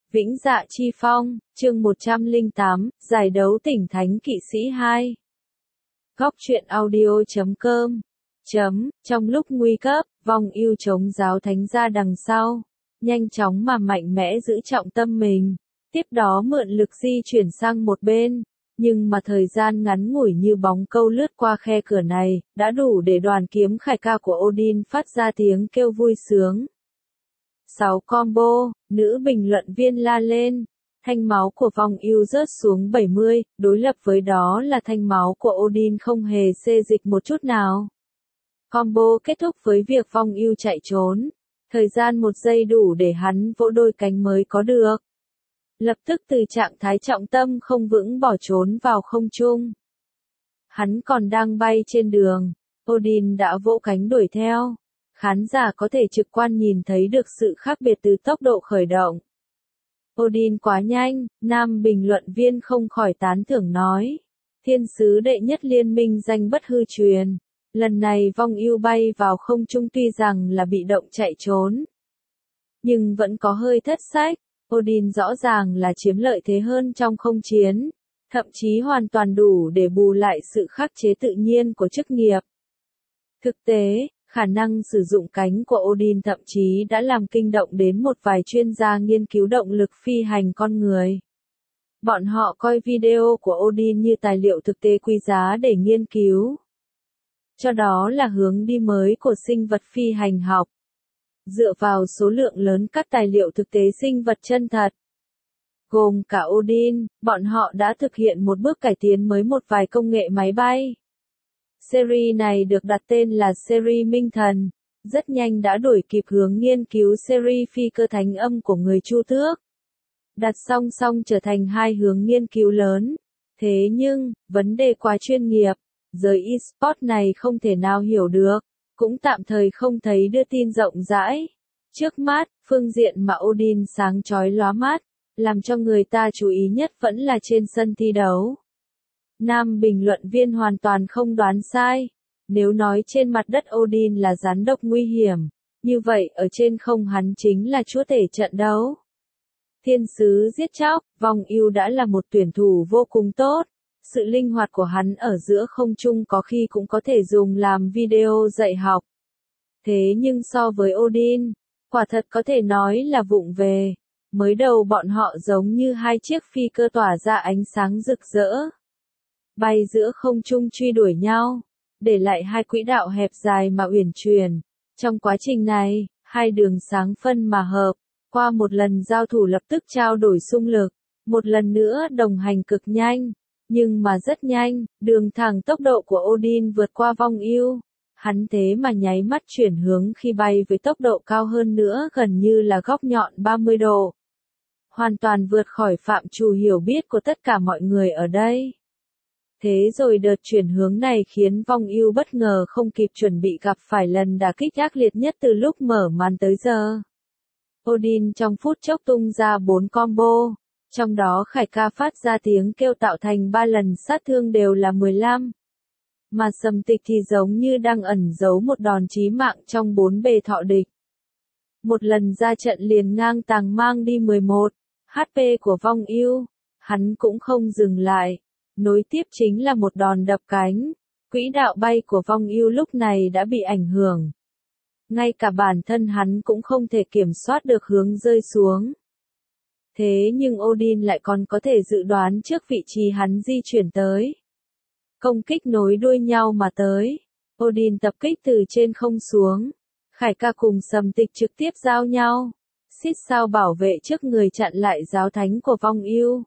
Vĩnh Dạ Chi Phong, chương 108, giải đấu tỉnh Thánh Kỵ Sĩ 2. Góc truyện audio.com. Trong lúc nguy cấp, Vong Ưu chống giáo thánh ra đằng sau, nhanh chóng mà mạnh mẽ giữ trọng tâm mình, tiếp đó mượn lực di chuyển sang một bên, nhưng mà thời gian ngắn ngủi như bóng câu lướt qua khe cửa này, đã đủ để đoàn kiếm khải ca của Odin phát ra tiếng kêu vui sướng. 6 combo, nữ bình luận viên la lên. Thanh máu của Vong Ưu rớt xuống 70, đối lập với đó là thanh máu của Odin không hề xê dịch một chút nào. Combo kết thúc với việc Vong Ưu chạy trốn. Thời gian 1 giây đủ để hắn vỗ đôi cánh mới có được. Lập tức từ trạng thái trọng tâm không vững bỏ trốn vào không trung. Hắn còn đang bay trên đường, Odin đã vỗ cánh đuổi theo. Khán giả có thể trực quan nhìn thấy được sự khác biệt từ tốc độ khởi động. Odin quá nhanh, nam bình luận viên không khỏi tán thưởng nói. Thiên sứ đệ nhất liên minh danh bất hư truyền. Lần này Vong Ưu bay vào không trung tuy rằng là bị động chạy trốn, nhưng vẫn có hơi thất sách. Odin rõ ràng là chiếm lợi thế hơn trong không chiến, thậm chí hoàn toàn đủ để bù lại sự khắc chế tự nhiên của chức nghiệp. Thực tế, khả năng sử dụng cánh của Odin thậm chí đã làm kinh động đến một vài chuyên gia nghiên cứu động lực phi hành con người. Bọn họ coi video của Odin như tài liệu thực tế quý giá để nghiên cứu. Cho đó là hướng đi mới của sinh vật phi hành học. Dựa vào số lượng lớn các tài liệu thực tế sinh vật chân thật, gồm cả Odin, bọn họ đã thực hiện một bước cải tiến mới một vài công nghệ máy bay. Series này được đặt tên là series Minh Thần, rất nhanh đã đuổi kịp hướng nghiên cứu series phi cơ thánh âm của người Chu Tước. Đặt song song trở thành hai hướng nghiên cứu lớn. Thế nhưng, vấn đề quá chuyên nghiệp, giới eSports này không thể nào hiểu được, cũng tạm thời không thấy đưa tin rộng rãi. Trước mắt, phương diện mà Odin sáng chói lóa mắt, làm cho người ta chú ý nhất vẫn là trên sân thi đấu. Nam bình luận viên hoàn toàn không đoán sai. Nếu nói trên mặt đất Odin là rắn độc nguy hiểm, như vậy ở trên không hắn chính là chúa tể trận đấu. Thiên sứ giết chóc, Vong Ưu đã là một tuyển thủ vô cùng tốt. Sự linh hoạt của hắn ở giữa không trung có khi cũng có thể dùng làm video dạy học. Thế nhưng so với Odin, quả thật có thể nói là vụng về. Mới đầu bọn họ giống như hai chiếc phi cơ tỏa ra ánh sáng rực rỡ, bay giữa không trung truy đuổi nhau, để lại hai quỹ đạo hẹp dài mà uyển chuyển. Trong quá trình này, hai đường sáng phân mà hợp, qua một lần giao thủ lập tức trao đổi xung lực, một lần nữa đồng hành cực nhanh, nhưng mà rất nhanh, đường thẳng tốc độ của Odin vượt qua Vong Ưu. Hắn thế mà nháy mắt chuyển hướng khi bay với tốc độ cao hơn nữa, gần như là góc nhọn 30 độ. Hoàn toàn vượt khỏi phạm trù hiểu biết của tất cả mọi người ở đây. Thế rồi đợt chuyển hướng này khiến Vong Ưu bất ngờ không kịp chuẩn bị gặp phải lần đả kích ác liệt nhất từ lúc mở màn tới giờ. Odin trong phút chốc tung ra 4 combo, trong đó khải ca phát ra tiếng kêu tạo thành 3 lần sát thương đều là 15. Mà Sầm Tịch thì giống như đang ẩn giấu một đòn chí mạng trong 4 bề thọ địch. Một lần ra trận liền ngang tàng mang đi 11 HP của Vong Ưu, hắn cũng không dừng lại. Nối tiếp chính là một đòn đập cánh. Quỹ đạo bay của Vong Ưu lúc này đã bị ảnh hưởng. Ngay cả bản thân hắn cũng không thể kiểm soát được hướng rơi xuống. Thế nhưng Odin lại còn có thể dự đoán trước vị trí hắn di chuyển tới. Công kích nối đuôi nhau mà tới. Odin tập kích từ trên không xuống. Khải ca cùng Sầm Tịch trực tiếp giao nhau. Xít sao bảo vệ trước người chặn lại giáo thánh của Vong Ưu.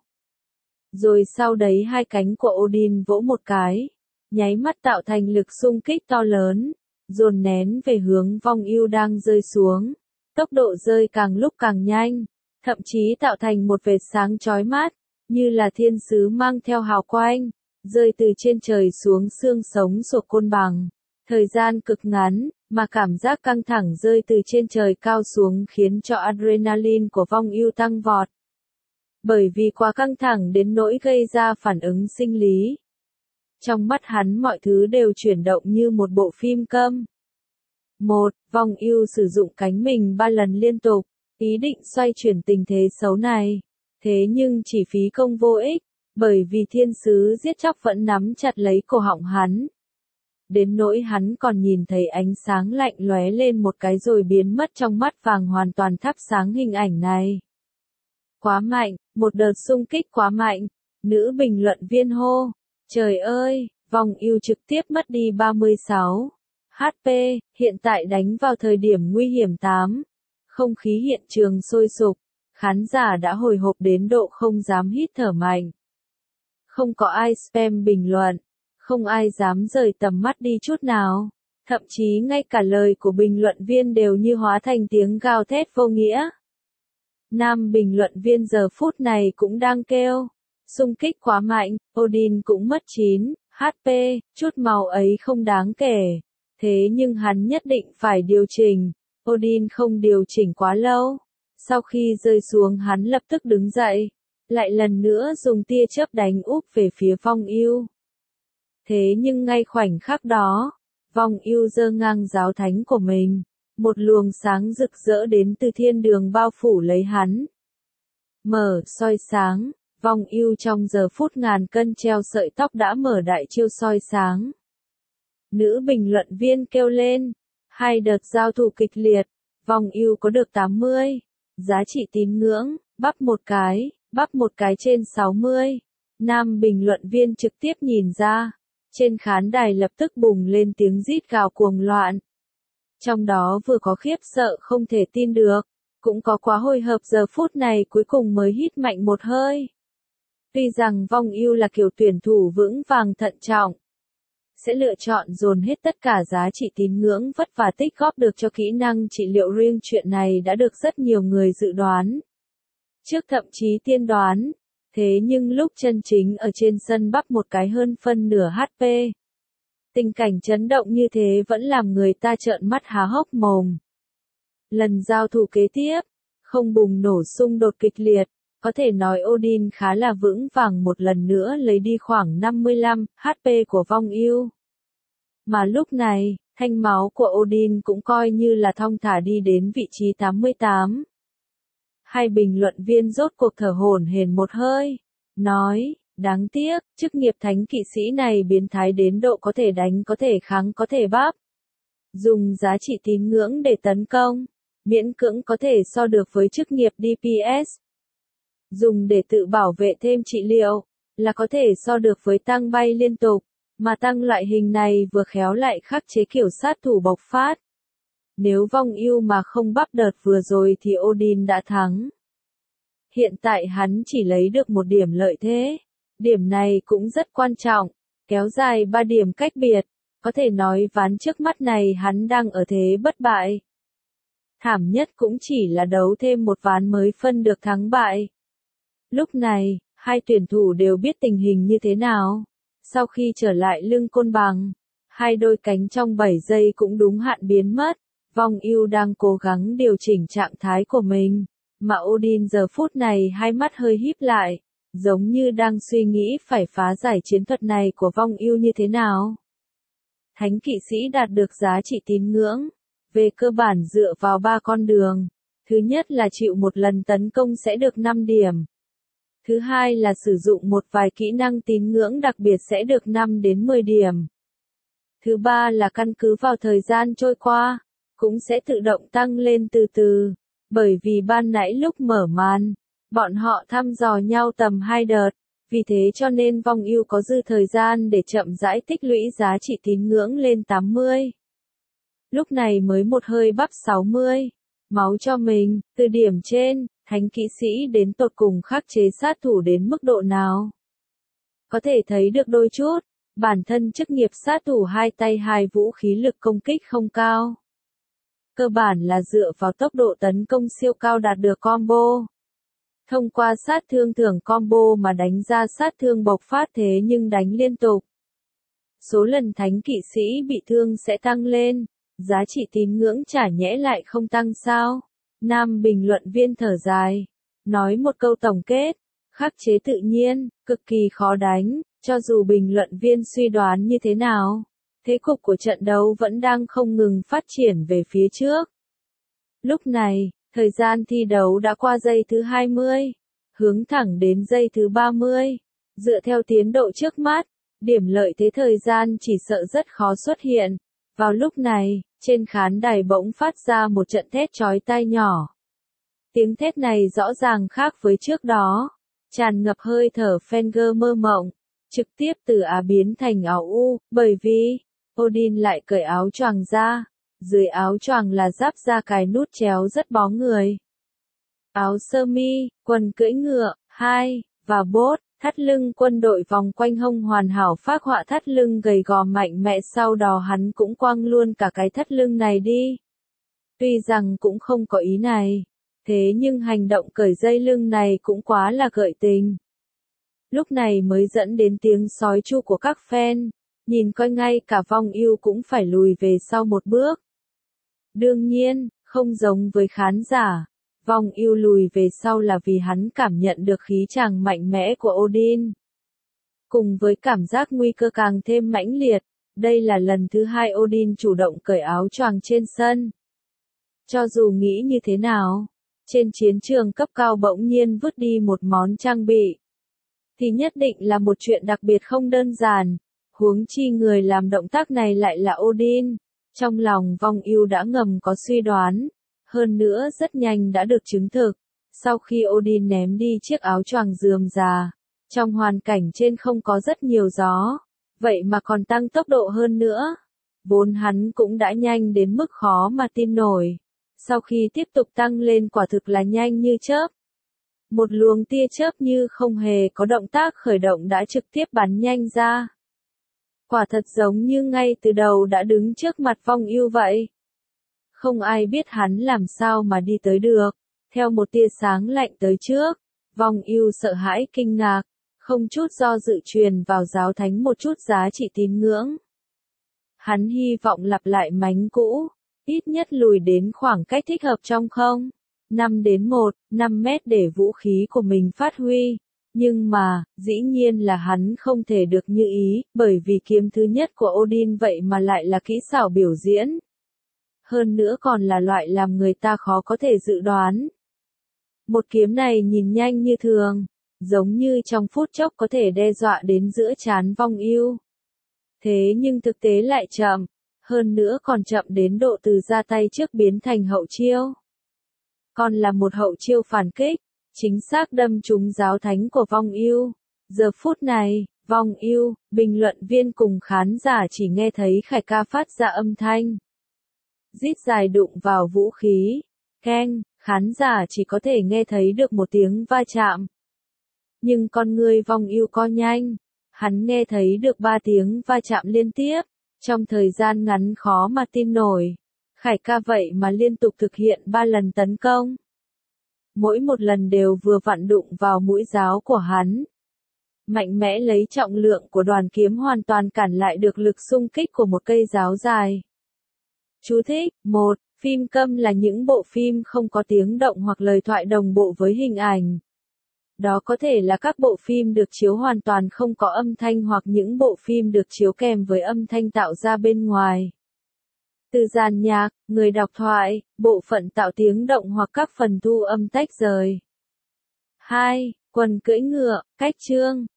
Rồi sau đấy hai cánh của Odin vỗ một cái, nháy mắt tạo thành lực xung kích to lớn, dồn nén về hướng Vong Ưu đang rơi xuống. Tốc độ rơi càng lúc càng nhanh, thậm chí tạo thành một vệt sáng chói mắt, như là thiên sứ mang theo hào quang, rơi từ trên trời xuống xương sống của côn bằng. Thời gian cực ngắn, mà cảm giác căng thẳng rơi từ trên trời cao xuống khiến cho adrenaline của Vong Ưu tăng vọt. Bởi vì quá căng thẳng đến nỗi gây ra phản ứng sinh lý. Trong mắt hắn mọi thứ đều chuyển động như một bộ phim câm. 1. Vong Ưu sử dụng cánh mình 3 lần liên tục, ý định xoay chuyển tình thế xấu này. Thế nhưng chỉ phí công vô ích, bởi vì thiên sứ giết chóc vẫn nắm chặt lấy cổ họng hắn. Đến nỗi hắn còn nhìn thấy ánh sáng lạnh lóe lên một cái rồi biến mất trong mắt vàng hoàn toàn thắp sáng hình ảnh này. Quá mạnh, một đợt xung kích quá mạnh, nữ bình luận viên hô. Trời ơi, vòng yêu trực tiếp mất đi 36 HP, hiện tại đánh vào thời điểm nguy hiểm 8. Không khí hiện trường sôi sục, khán giả đã hồi hộp đến độ không dám hít thở mạnh. Không có ai spam bình luận, không ai dám rời tầm mắt đi chút nào, thậm chí ngay cả lời của bình luận viên đều như hóa thành tiếng gào thét vô nghĩa. Nam bình luận viên giờ phút này cũng đang kêu, xung kích quá mạnh, Odin cũng mất 9 HP, chút màu ấy không đáng kể, thế nhưng hắn nhất định phải điều chỉnh. Odin không điều chỉnh quá lâu, sau khi rơi xuống hắn lập tức đứng dậy, lại lần nữa dùng tia chớp đánh úp về phía Vong Yêu. Thế nhưng ngay khoảnh khắc đó, Vong Yêu giơ ngang giáo thánh của mình, một luồng sáng rực rỡ đến từ thiên đường bao phủ lấy hắn. Mở soi sáng, Vong Yêu trong giờ phút ngàn cân treo sợi tóc đã mở đại chiêu soi sáng. Nữ bình luận viên kêu lên, hai đợt giao thủ kịch liệt, Vong Yêu có được 80, giá trị tín ngưỡng, bắp một cái trên 60. Nam bình luận viên trực tiếp nhìn ra, trên khán đài lập tức bùng lên tiếng rít gào cuồng loạn. Trong đó vừa có khiếp sợ không thể tin được, cũng có quá hồi hộp giờ phút này cuối cùng mới hít mạnh một hơi. Tuy rằng Vong Yêu là kiểu tuyển thủ vững vàng thận trọng, sẽ lựa chọn dồn hết tất cả giá trị tín ngưỡng vất vả tích góp được cho kỹ năng trị liệu riêng, chuyện này đã được rất nhiều người dự đoán. Trước thậm chí tiên đoán, thế nhưng lúc chân chính ở trên sân bắp một cái hơn phân nửa HP. Tình cảnh chấn động như thế vẫn làm người ta trợn mắt há hốc mồm. Lần giao thủ kế tiếp, không bùng nổ xung đột kịch liệt, có thể nói Odin khá là vững vàng một lần nữa lấy đi khoảng 55 HP của Vong Yêu. Mà lúc này, thanh máu của Odin cũng coi như là thong thả đi đến vị trí 88. Hai bình luận viên rốt cuộc thở hổn hển một hơi, nói, đáng tiếc, chức nghiệp thánh kỵ sĩ này biến thái đến độ có thể đánh có thể kháng có thể bắp. Dùng giá trị tín ngưỡng để tấn công, miễn cưỡng có thể so được với chức nghiệp DPS. Dùng để tự bảo vệ thêm trị liệu, là có thể so được với tăng bay liên tục, mà tăng loại hình này vừa khéo lại khắc chế kiểu sát thủ bộc phát. Nếu Vong Yêu mà không bắp đợt vừa rồi thì Odin đã thắng. Hiện tại hắn chỉ lấy được một điểm lợi thế, điểm này cũng rất quan trọng, kéo dài 3 điểm cách biệt, có thể nói ván trước mắt này hắn đang ở thế bất bại. Thảm nhất cũng chỉ là đấu thêm một ván mới phân được thắng bại. Lúc này, hai tuyển thủ đều biết tình hình như thế nào. Sau khi trở lại lưng côn bằng, hai đôi cánh trong 7 giây cũng đúng hạn biến mất. Vong Yêu đang cố gắng điều chỉnh trạng thái của mình, mà Odin giờ phút này hai mắt hơi híp lại, giống như đang suy nghĩ phải phá giải chiến thuật này của Vong Yêu như thế nào. Thánh kỵ sĩ đạt được giá trị tín ngưỡng, về cơ bản dựa vào 3 con đường. Thứ nhất là chịu một lần tấn công sẽ được 5 điểm. Thứ hai là sử dụng một vài kỹ năng tín ngưỡng đặc biệt sẽ được 5 đến 10 điểm. Thứ ba là căn cứ vào thời gian trôi qua, cũng sẽ tự động tăng lên từ từ, bởi vì ban nãy lúc mở màn, bọn họ thăm dò nhau tầm 2 đợt, vì thế cho nên Vong Yêu có dư thời gian để chậm rãi tích lũy giá trị tín ngưỡng lên 80. Lúc này mới một hơi bắp 60, máu cho mình, từ điểm trên, thánh kỵ sĩ đến tột cùng khắc chế sát thủ đến mức độ nào. Có thể thấy được đôi chút, bản thân chức nghiệp sát thủ hai tay hai vũ khí lực công kích không cao. Cơ bản là dựa vào tốc độ tấn công siêu cao đạt được combo. Thông qua sát thương thưởng combo mà đánh ra sát thương bộc phát thế nhưng đánh liên tục. Số lần thánh kỵ sĩ bị thương sẽ tăng lên, giá trị tín ngưỡng chả nhẽ lại không tăng sao? Nam bình luận viên thở dài, nói một câu tổng kết, khắc chế tự nhiên, cực kỳ khó đánh, cho dù bình luận viên suy đoán như thế nào. Thế cục của trận đấu vẫn đang không ngừng phát triển về phía trước. Lúc này, Thời gian thi đấu đã qua giây thứ 20, hướng thẳng đến giây thứ 30. Dựa theo tiến độ trước mắt, điểm lợi thế thời gian chỉ sợ rất khó xuất hiện. Vào lúc này, trên khán đài bỗng phát ra một trận thét chói tai nhỏ. Tiếng thét này rõ ràng khác với trước đó, tràn ngập hơi thở Fenger mơ mộng, trực tiếp từ Á biến thành áo U, bởi vì Odin lại cởi áo choàng ra, dưới áo choàng là giáp da cài nút chéo rất bó người. Áo sơ mi, quần cưỡi ngựa, 2, và bốt, thắt lưng quân đội vòng quanh hông hoàn hảo phác họa thắt lưng gầy gò mạnh mẽ, sau đó hắn cũng quăng luôn cả cái thắt lưng này đi. Tuy rằng cũng không có ý này, thế nhưng hành động cởi dây lưng này cũng quá là gợi tình. Lúc này mới dẫn đến tiếng sói chu của các fan, nhìn coi ngay cả vong yêu cũng phải lùi về sau một bước. Đương nhiên, không giống với khán giả, vong yêu lùi về sau là vì hắn cảm nhận được khí tràng mạnh mẽ của Odin. Cùng với cảm giác nguy cơ càng thêm mãnh liệt, đây là lần thứ 2 Odin chủ động cởi áo choàng trên sân. Cho dù nghĩ như thế nào, trên chiến trường cấp cao bỗng nhiên vứt đi một món trang bị, thì nhất định là một chuyện đặc biệt không đơn giản, huống chi người làm động tác này lại là Odin. Trong lòng vong yêu đã ngầm có suy đoán, hơn nữa rất nhanh đã được chứng thực. Sau khi Odin ném đi chiếc áo choàng rườm rà, trong hoàn cảnh trên không có rất nhiều gió, vậy mà còn tăng tốc độ hơn nữa. Vốn hắn cũng đã nhanh đến mức khó mà tin nổi. Sau khi tiếp tục tăng lên quả thực là nhanh như chớp. Một luồng tia chớp như không hề có động tác khởi động đã trực tiếp bắn nhanh ra. Quả thật giống như ngay từ đầu đã đứng trước mặt vong yêu vậy. Không ai biết hắn làm sao mà đi tới được. Theo một tia sáng lạnh tới trước, vong yêu sợ hãi kinh ngạc, không chút do dự truyền vào giáo thánh một chút giá trị tín ngưỡng. Hắn hy vọng lặp lại mánh cũ, ít nhất lùi đến khoảng cách thích hợp trong không 5 mét để vũ khí của mình phát huy. Nhưng mà, dĩ nhiên là hắn không thể được như ý, bởi vì kiếm thứ nhất của Odin vậy mà lại là kỹ xảo biểu diễn. Hơn nữa còn là loại làm người ta khó có thể dự đoán. Một kiếm này nhìn nhanh như thường, giống như trong phút chốc có thể đe dọa đến giữa trán vong yêu. Thế nhưng thực tế lại chậm, hơn nữa còn chậm đến độ từ ra tay trước biến thành hậu chiêu. Còn là một hậu chiêu phản kích, chính xác đâm trúng giáo thánh của vong yêu. Giờ phút này, vong yêu, bình luận viên cùng khán giả chỉ nghe thấy Khải ca phát ra âm thanh rít dài đụng vào vũ khí. Keng, khán giả chỉ có thể nghe thấy được một tiếng va chạm. Nhưng con người vong yêu co nhanh, hắn nghe thấy được 3 tiếng va chạm liên tiếp, trong thời gian ngắn khó mà tin nổi. Khải ca vậy mà liên tục thực hiện 3 lần tấn công. Mỗi một lần đều vừa vặn đụng vào mũi giáo của hắn. Mạnh mẽ lấy trọng lượng của đoàn kiếm hoàn toàn cản lại được lực xung kích của một cây giáo dài. Chú thích: 1. Phim câm là những bộ phim không có tiếng động hoặc lời thoại đồng bộ với hình ảnh. Đó có thể là các bộ phim được chiếu hoàn toàn không có âm thanh hoặc những bộ phim được chiếu kèm với âm thanh tạo ra bên ngoài. Từ dàn nhạc, người đọc thoại, bộ phận tạo tiếng động hoặc các phần thu âm tách rời. 2. Quần cưỡi ngựa, cách chương.